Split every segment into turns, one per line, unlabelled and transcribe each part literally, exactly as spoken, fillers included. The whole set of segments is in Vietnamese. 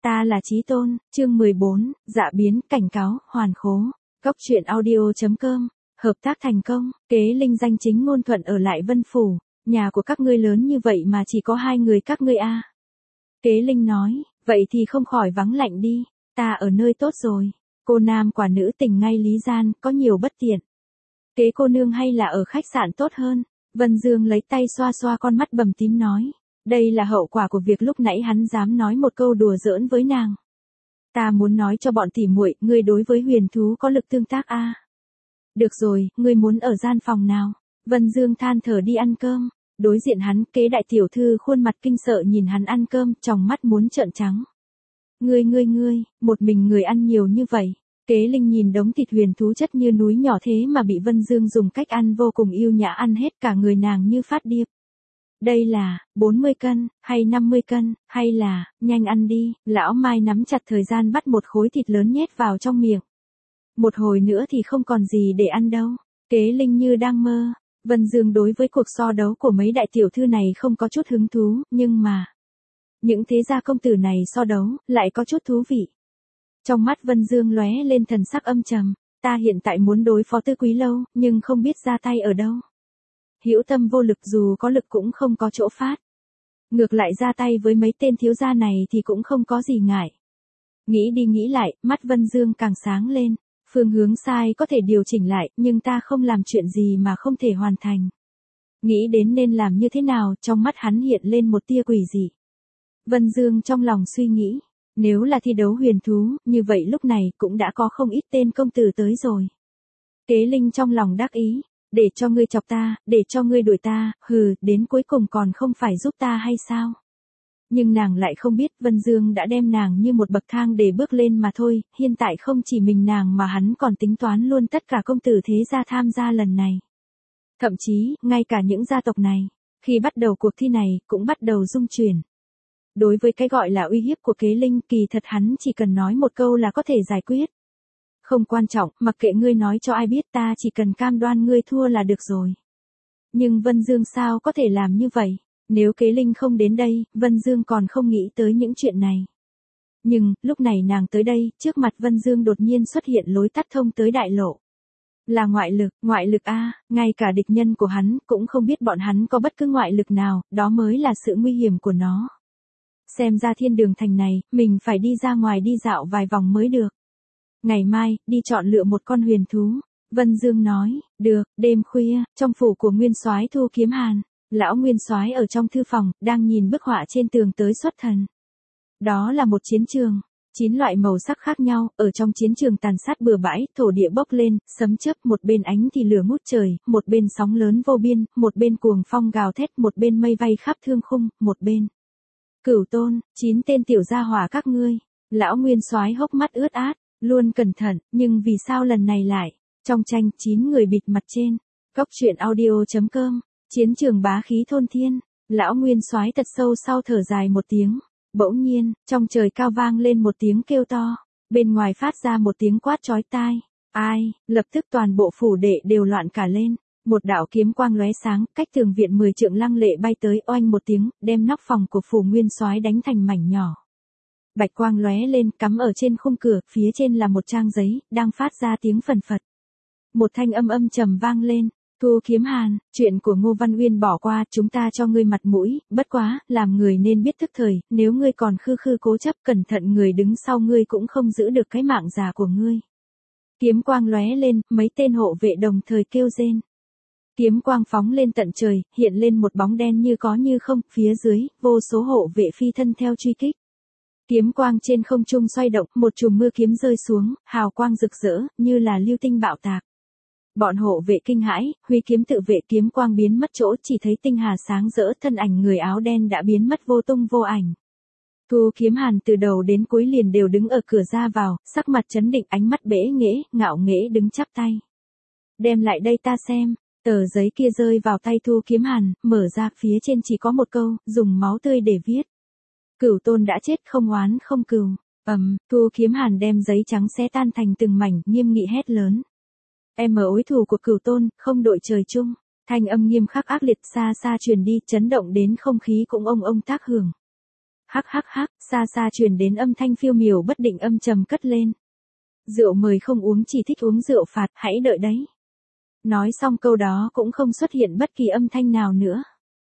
Ta là Chí Tôn, chương mười bốn, dạ biến, cảnh cáo, hoàn khố. Góc truyện audio chấm com, hợp tác thành công, Kế Linh danh chính ngôn thuận ở lại Vân Phủ, nhà của các ngươi lớn như vậy mà chỉ có hai người các ngươi a. Kế Linh nói, vậy thì không khỏi vắng lạnh đi, ta ở nơi tốt rồi, cô nam quả nữ tình ngay lý gian, có nhiều bất tiện. Kế cô nương hay là ở khách sạn tốt hơn, Vân Dương lấy tay xoa xoa con mắt bầm tím nói. Đây là hậu quả của việc lúc nãy hắn dám nói một câu đùa giỡn với nàng. Ta muốn nói cho bọn tỉ muội, ngươi đối với huyền thú có lực tương tác a. Được rồi, ngươi muốn ở gian phòng nào? Vân Dương than thở đi ăn cơm. Đối diện hắn, Kế đại tiểu thư khuôn mặt kinh sợ nhìn hắn ăn cơm, tròng mắt muốn trợn trắng. Ngươi ngươi ngươi, một mình người ăn nhiều như vậy. Kế Linh nhìn đống thịt huyền thú chất như núi nhỏ thế mà bị Vân Dương dùng cách ăn vô cùng yêu nhã ăn hết cả người nàng như phát điệp. Đây là, bốn mươi cân, hay năm mươi cân, hay là, nhanh ăn đi, lão Mai nắm chặt thời gian bắt một khối thịt lớn nhét vào trong miệng. Một hồi nữa thì không còn gì để ăn đâu, Kế Linh như đang mơ, Vân Dương đối với cuộc so đấu của mấy đại tiểu thư này không có chút hứng thú, nhưng mà, những thế gia công tử này so đấu, lại có chút thú vị. Trong mắt Vân Dương lóe lên thần sắc âm trầm, ta hiện tại muốn đối phó Tư Quý Lâu, nhưng không biết ra tay ở đâu. Hữu tâm vô lực dù có lực cũng không có chỗ phát. Ngược lại ra tay với mấy tên thiếu gia này thì cũng không có gì ngại. Nghĩ đi nghĩ lại, mắt Vân Dương càng sáng lên. Phương hướng sai có thể điều chỉnh lại, nhưng ta không làm chuyện gì mà không thể hoàn thành. Nghĩ đến nên làm như thế nào, trong mắt hắn hiện lên một tia quỷ dị. Vân Dương trong lòng suy nghĩ, nếu là thi đấu huyền thú, như vậy lúc này cũng đã có không ít tên công tử tới rồi. Kế Linh trong lòng đắc ý. Để cho ngươi chọc ta, để cho ngươi đuổi ta, hừ, đến cuối cùng còn không phải giúp ta hay sao? Nhưng nàng lại không biết Vân Dương đã đem nàng như một bậc thang để bước lên mà thôi, hiện tại không chỉ mình nàng mà hắn còn tính toán luôn tất cả công tử thế gia tham gia lần này. Thậm chí, ngay cả những gia tộc này, khi bắt đầu cuộc thi này, cũng bắt đầu rung chuyển. Đối với cái gọi là uy hiếp của Kế Linh, kỳ thật hắn chỉ cần nói một câu là có thể giải quyết. Không quan trọng, mặc kệ ngươi nói cho ai biết ta chỉ cần cam đoan ngươi thua là được rồi. Nhưng Vân Dương sao có thể làm như vậy? Nếu Kế Linh không đến đây, Vân Dương còn không nghĩ tới những chuyện này. Nhưng, lúc này nàng tới đây, trước mặt Vân Dương đột nhiên xuất hiện lối tắt thông tới đại lộ. Là ngoại lực, ngoại lực a, ngay cả địch nhân của hắn cũng không biết bọn hắn có bất cứ ngoại lực nào, đó mới là sự nguy hiểm của nó. Xem ra thiên đường thành này, mình phải đi ra ngoài đi dạo vài vòng mới được. Ngày mai, đi chọn lựa một con huyền thú. Vân Dương nói, được, đêm khuya, trong phủ của Nguyên Soái Thu Kiếm Hàn, lão Nguyên Soái ở trong thư phòng, đang nhìn bức họa trên tường tới xuất thần. Đó là một chiến trường, chín loại màu sắc khác nhau, ở trong chiến trường tàn sát bừa bãi, thổ địa bốc lên, sấm chớp, một bên ánh thì lửa ngút trời, một bên sóng lớn vô biên, một bên cuồng phong gào thét, một bên mây vây khắp thương khung, một bên Cửu Tôn, chín tên tiểu gia hỏa các ngươi. Lão Nguyên Soái hốc mắt ướt át. Luôn cẩn thận, nhưng vì sao lần này lại, trong tranh chín người bịt mặt trên, góc truyện audio chấm com, chiến trường bá khí thôn thiên, lão Nguyên Soái thật sâu sau thở dài một tiếng, bỗng nhiên, trong trời cao vang lên một tiếng kêu to, bên ngoài phát ra một tiếng quát chói tai, ai, lập tức toàn bộ phủ đệ đều loạn cả lên, một đạo kiếm quang lóe sáng, cách tường viện mười trượng lăng lệ bay tới oanh một tiếng, đem nóc phòng của phủ Nguyên Soái đánh thành mảnh nhỏ. Bạch quang lóe lên cắm ở trên khung cửa, phía trên là một trang giấy, đang phát ra tiếng phần phật. Một thanh âm âm trầm vang lên, Thu Kiếm Hàn, chuyện của Ngô Văn Uyên bỏ qua, chúng ta cho ngươi mặt mũi, bất quá, làm người nên biết thức thời, nếu ngươi còn khư khư cố chấp cẩn thận người đứng sau ngươi cũng không giữ được cái mạng già của ngươi. Kiếm quang lóe lên, mấy tên hộ vệ đồng thời kêu rên. Kiếm quang phóng lên tận trời, hiện lên một bóng đen như có như không, phía dưới, vô số hộ vệ phi thân theo truy kích. Kiếm quang trên không trung xoay động, một chùm mưa kiếm rơi xuống, hào quang rực rỡ, như là lưu tinh bạo tạc. Bọn hộ vệ kinh hãi, huy kiếm tự vệ, kiếm quang biến mất chỗ, chỉ thấy tinh hà sáng rỡ, thân ảnh người áo đen đã biến mất vô tung vô ảnh. Thu Kiếm Hàn từ đầu đến cuối liền đều đứng ở cửa ra vào, sắc mặt chấn định, ánh mắt bẽ nghễ, ngạo nghễ đứng chắp tay. Đem lại đây ta xem, tờ giấy kia rơi vào tay Thu Kiếm Hàn, mở ra, phía trên chỉ có một câu, dùng máu tươi để viết. Cửu Tôn đã chết không oán không cừu. Ầm, um, Thu Kiếm Hàn đem giấy trắng xé tan thành từng mảnh, nghiêm nghị hét lớn. Em ở ối thù của Cửu Tôn, không đội trời chung. Thanh âm nghiêm khắc ác liệt xa xa truyền đi, chấn động đến không khí cũng ông ông tác hưởng. Hắc hắc hắc, xa xa truyền đến âm thanh phiêu miểu bất định âm trầm cất lên. Rượu mời không uống chỉ thích uống rượu phạt, hãy đợi đấy. Nói xong câu đó cũng không xuất hiện bất kỳ âm thanh nào nữa.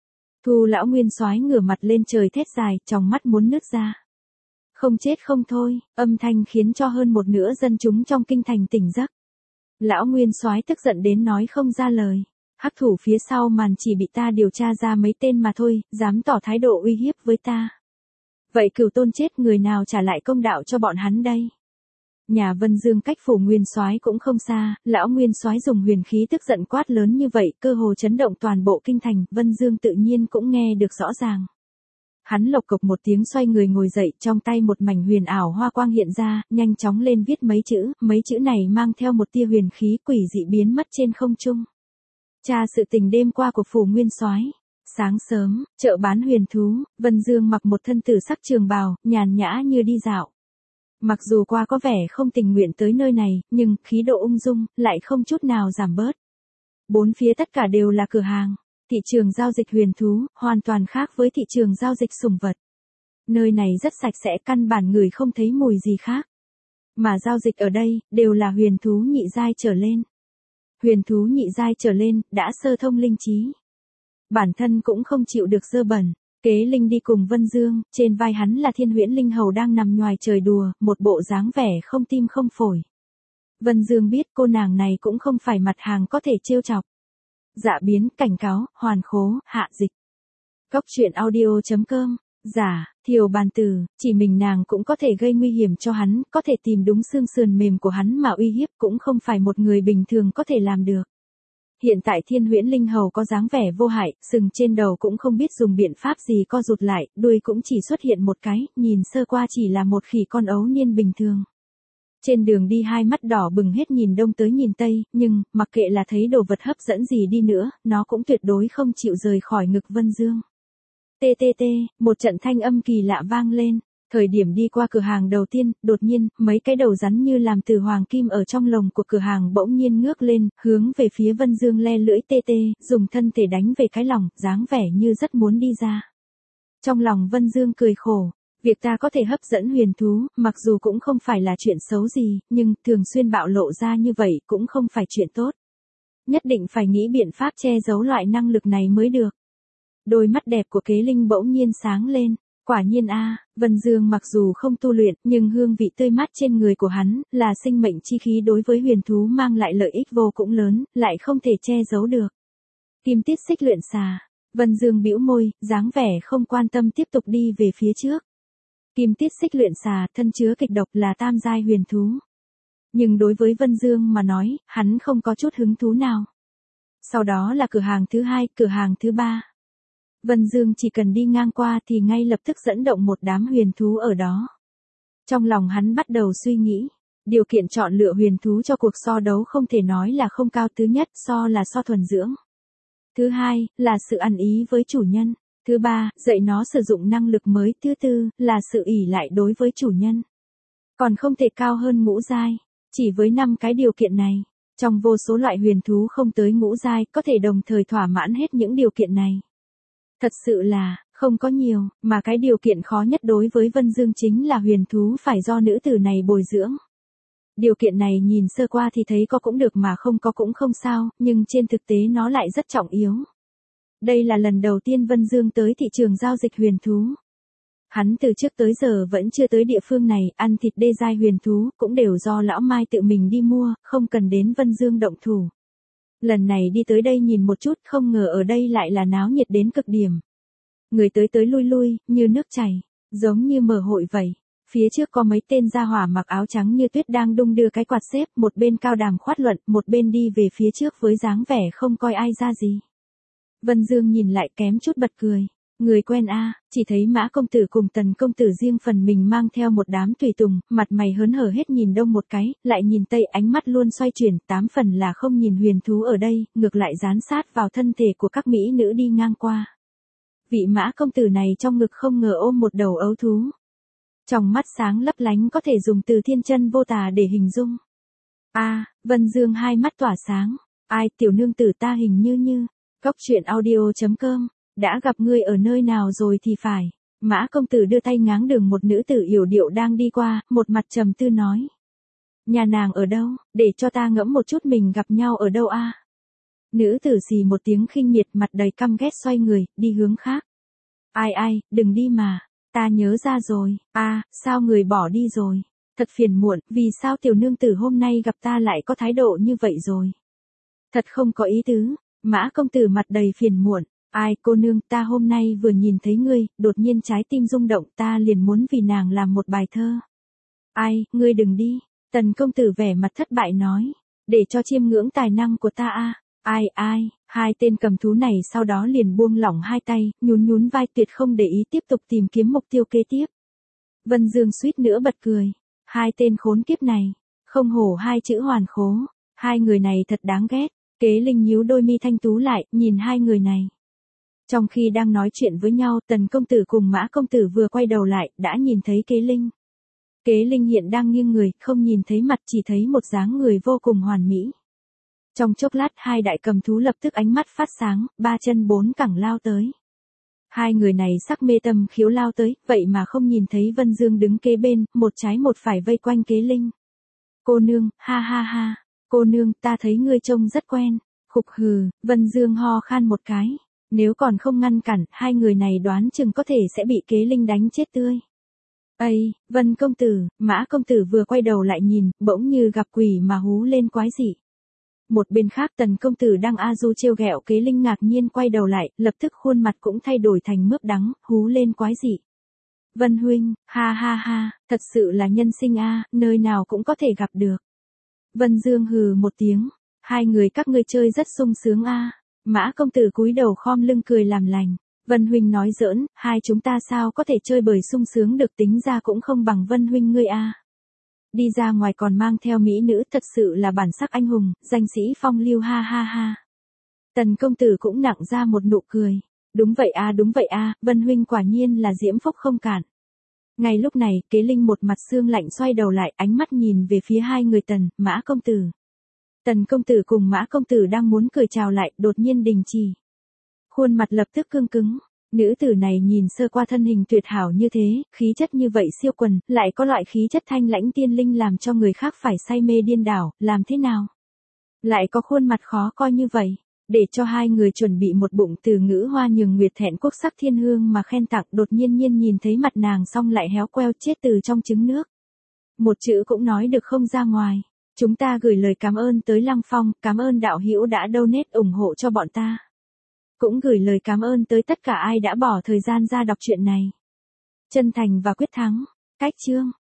Thu lão nguyên soái ngửa mặt lên trời thét dài, tròng mắt muốn nứt ra. Không chết không thôi, âm thanh khiến cho hơn một nửa dân chúng trong kinh thành tỉnh giấc. Lão nguyên soái tức giận đến nói không ra lời. Hắc thủ phía sau màn chỉ bị ta điều tra ra mấy tên mà thôi, dám tỏ thái độ uy hiếp với ta. Vậy Cửu Tôn chết, người nào trả lại công đạo cho bọn hắn đây? Nhà Vân Dương cách phủ nguyên soái cũng không xa, lão nguyên soái dùng huyền khí tức giận quát lớn như vậy, cơ hồ chấn động toàn bộ kinh thành, Vân Dương tự nhiên cũng nghe được rõ ràng. Hắn lộc cộc một tiếng xoay người ngồi dậy, trong tay một mảnh huyền ảo hoa quang hiện ra, nhanh chóng lên viết mấy chữ, mấy chữ này mang theo một tia huyền khí quỷ dị biến mất trên không trung. Tra sự tình đêm qua của phủ nguyên soái. Sáng sớm, chợ bán huyền thú, Vân Dương mặc một thân tử sắc trường bào, nhàn nhã như đi dạo. Mặc dù qua có vẻ không tình nguyện tới nơi này, nhưng khí độ ung dung, lại không chút nào giảm bớt. Bốn phía tất cả đều là cửa hàng. Thị trường giao dịch huyền thú, hoàn toàn khác với thị trường giao dịch sủng vật. Nơi này rất sạch sẽ, căn bản người không thấy mùi gì khác. Mà giao dịch ở đây, đều là huyền thú nhị giai trở lên. Huyền thú nhị giai trở lên, đã sơ thông linh trí. Bản thân cũng không chịu được dơ bẩn. Kế Linh đi cùng Vân Dương, trên vai hắn là Thiên Huyễn Linh Hầu đang nằm ngoài trời đùa, một bộ dáng vẻ không tim không phổi. Vân Dương biết cô nàng này cũng không phải mặt hàng có thể trêu chọc. Dạ biến, cảnh cáo, hoàn khố, hạ dịch. Cốc truyện audio chấm com. Giả, Thiều Bàn Tử, chỉ mình nàng cũng có thể gây nguy hiểm cho hắn, có thể tìm đúng xương sườn mềm của hắn mà uy hiếp, cũng không phải một người bình thường có thể làm được. Hiện tại Thiên Huyễn Linh Hầu có dáng vẻ vô hại, sừng trên đầu cũng không biết dùng biện pháp gì co rụt lại, đuôi cũng chỉ xuất hiện một cái, nhìn sơ qua chỉ là một khỉ con ấu niên bình thường. Trên đường đi hai mắt đỏ bừng hết nhìn đông tới nhìn tây, nhưng, mặc kệ là thấy đồ vật hấp dẫn gì đi nữa, nó cũng tuyệt đối không chịu rời khỏi ngực Vân Dương. Tê tê tê, một trận thanh âm kỳ lạ vang lên. Thời điểm đi qua cửa hàng đầu tiên, đột nhiên, mấy cái đầu rắn như làm từ hoàng kim ở trong lồng của cửa hàng bỗng nhiên ngước lên, hướng về phía Vân Dương le lưỡi tê tê, dùng thân thể đánh về cái lòng, dáng vẻ như rất muốn đi ra. Trong lòng Vân Dương cười khổ, việc ta có thể hấp dẫn huyền thú, mặc dù cũng không phải là chuyện xấu gì, nhưng thường xuyên bạo lộ ra như vậy cũng không phải chuyện tốt. Nhất định phải nghĩ biện pháp che giấu loại năng lực này mới được. Đôi mắt đẹp của Kế Linh bỗng nhiên sáng lên. Quả nhiên a, à, Vân Dương mặc dù không tu luyện, nhưng hương vị tươi mát trên người của hắn, là sinh mệnh chi khí đối với huyền thú mang lại lợi ích vô cùng lớn, lại không thể che giấu được. Kim tiết xích luyện xà, Vân Dương bĩu môi, dáng vẻ không quan tâm tiếp tục đi về phía trước. Kim tiết xích luyện xà, thân chứa kịch độc là tam giai huyền thú. Nhưng đối với Vân Dương mà nói, hắn không có chút hứng thú nào. Sau đó là cửa hàng thứ hai, cửa hàng thứ ba. Vân Dương chỉ cần đi ngang qua thì ngay lập tức dẫn động một đám huyền thú ở đó. Trong lòng hắn bắt đầu suy nghĩ, điều kiện chọn lựa huyền thú cho cuộc so đấu không thể nói là không cao. Thứ nhất, so là so thuần dưỡng. Thứ hai, là sự ăn ý với chủ nhân. Thứ ba, dạy nó sử dụng năng lực mới. Thứ tư, là sự ỷ lại đối với chủ nhân. Còn không thể cao hơn ngũ giai. Chỉ với năm cái điều kiện này, trong vô số loại huyền thú không tới ngũ giai có thể đồng thời thỏa mãn hết những điều kiện này. Thật sự là, không có nhiều, mà cái điều kiện khó nhất đối với Vân Dương chính là huyền thú phải do nữ tử này bồi dưỡng. Điều kiện này nhìn sơ qua thì thấy có cũng được mà không có cũng không sao, nhưng trên thực tế nó lại rất trọng yếu. Đây là lần đầu tiên Vân Dương tới thị trường giao dịch huyền thú. Hắn từ trước tới giờ vẫn chưa tới địa phương này, ăn thịt đê giai huyền thú, cũng đều do lão Mai tự mình đi mua, không cần đến Vân Dương động thủ. Lần này đi tới đây nhìn một chút, không ngờ ở đây lại là náo nhiệt đến cực điểm. Người tới tới lui lui, như nước chảy, giống như mở hội vậy. Phía trước có mấy tên gia hỏa mặc áo trắng như tuyết đang đung đưa cái quạt xếp, một bên cao đàm khoát luận, một bên đi về phía trước với dáng vẻ không coi ai ra gì. Vân Dương nhìn lại kém chút bật cười. Người quen a, à, chỉ thấy Mã công tử cùng Tần công tử riêng phần mình mang theo một đám tùy tùng, mặt mày hớn hở hết nhìn đông một cái, lại nhìn tây, ánh mắt luôn xoay chuyển, tám phần là không nhìn huyền thú ở đây, ngược lại dán sát vào thân thể của các mỹ nữ đi ngang qua. Vị Mã công tử này trong ngực không ngờ ôm một đầu ấu thú. Trong mắt sáng lấp lánh có thể dùng từ thiên chân vô tà để hình dung. A, à, Vân Dương hai mắt tỏa sáng. Ai, tiểu nương tử ta hình như như. Cốc truyện audio chấm com. Đã gặp ngươi ở nơi nào rồi thì phải. Mã công tử đưa tay ngáng đường một nữ tử yểu điệu đang đi qua, một mặt trầm tư nói. Nhà nàng ở đâu, để cho ta ngẫm một chút mình gặp nhau ở đâu a? Nữ tử xì một tiếng khinh miệt, mặt đầy căm ghét xoay người, đi hướng khác. Ai ai, đừng đi mà, ta nhớ ra rồi, a, sao người bỏ đi rồi? Thật phiền muộn, vì sao tiểu nương tử hôm nay gặp ta lại có thái độ như vậy rồi? Thật không có ý tứ. Mã công tử mặt đầy phiền muộn. Ai, cô nương, ta hôm nay vừa nhìn thấy ngươi, đột nhiên trái tim rung động, ta liền muốn vì nàng làm một bài thơ. Ai, ngươi đừng đi. Tần công tử vẻ mặt thất bại nói. Để cho chiêm ngưỡng tài năng của ta a. Ai ai, hai tên cầm thú này sau đó liền buông lỏng hai tay, nhún nhún vai tuyệt không để ý tiếp tục tìm kiếm mục tiêu kế tiếp. Vân Dương suýt nữa bật cười. Hai tên khốn kiếp này, không hổ hai chữ hoàn khố, hai người này thật đáng ghét. Kế Linh nhíu đôi mi thanh tú lại, nhìn hai người này. Trong khi đang nói chuyện với nhau, Tần công tử cùng Mã công tử vừa quay đầu lại, đã nhìn thấy Kế Linh. Kế Linh hiện đang nghiêng người, không nhìn thấy mặt, chỉ thấy một dáng người vô cùng hoàn mỹ. Trong chốc lát hai đại cầm thú lập tức ánh mắt phát sáng, ba chân bốn cẳng lao tới. Hai người này sắc mê tâm khiếu lao tới, vậy mà không nhìn thấy Vân Dương đứng kế bên, một trái một phải vây quanh Kế Linh. Cô nương, ha ha ha, cô nương, ta thấy ngươi trông rất quen. Khục hừ, Vân Dương ho khan một cái. Nếu còn không ngăn cản, hai người này đoán chừng có thể sẽ bị Kế Linh đánh chết tươi. Ây, Vân công tử, Mã công tử vừa quay đầu lại nhìn, bỗng như gặp quỷ mà hú lên quái dị. Một bên khác Tần công tử đang a du trêu ghẹo Kế Linh ngạc nhiên quay đầu lại, lập tức khuôn mặt cũng thay đổi thành mướp đắng, hú lên quái dị. Vân huynh, ha ha ha, thật sự là nhân sinh a, nơi nào cũng có thể gặp được. Vân Dương hừ một tiếng, hai người các ngươi chơi rất sung sướng a. Mã công tử cúi đầu khom lưng cười làm lành. Vân huynh nói giỡn, hai chúng ta sao có thể chơi bời sung sướng được, tính ra cũng không bằng Vân huynh ngươi a. Đi ra ngoài còn mang theo mỹ nữ, thật sự là bản sắc anh hùng, danh sĩ phong lưu, ha ha ha. Tần công tử cũng nặng ra một nụ cười. Đúng vậy a, đúng vậy a, Vân huynh quả nhiên là diễm phúc không cản. Ngay lúc này, Kế Linh một mặt xương lạnh xoay đầu lại, ánh mắt nhìn về phía hai người Tần, Mã công tử. Tần công tử cùng Mã công tử đang muốn cười chào lại, đột nhiên đình chỉ. Khuôn mặt lập tức cương cứng. Nữ tử này nhìn sơ qua thân hình tuyệt hảo như thế, khí chất như vậy siêu quần, lại có loại khí chất thanh lãnh tiên linh làm cho người khác phải say mê điên đảo, làm thế nào? Lại có khuôn mặt khó coi như vậy, để cho hai người chuẩn bị một bụng từ ngữ hoa nhường nguyệt thẹn quốc sắc thiên hương mà khen tặng, đột nhiên nhiên nhìn thấy mặt nàng xong lại héo queo chết từ trong trứng nước. Một chữ cũng nói được không ra ngoài. Chúng ta gửi lời cảm ơn tới Lăng Phong, cảm ơn đạo hữu đã donate ủng hộ cho bọn ta. Cũng gửi lời cảm ơn tới tất cả ai đã bỏ thời gian ra đọc truyện này. Chân thành và quyết thắng. Cách chương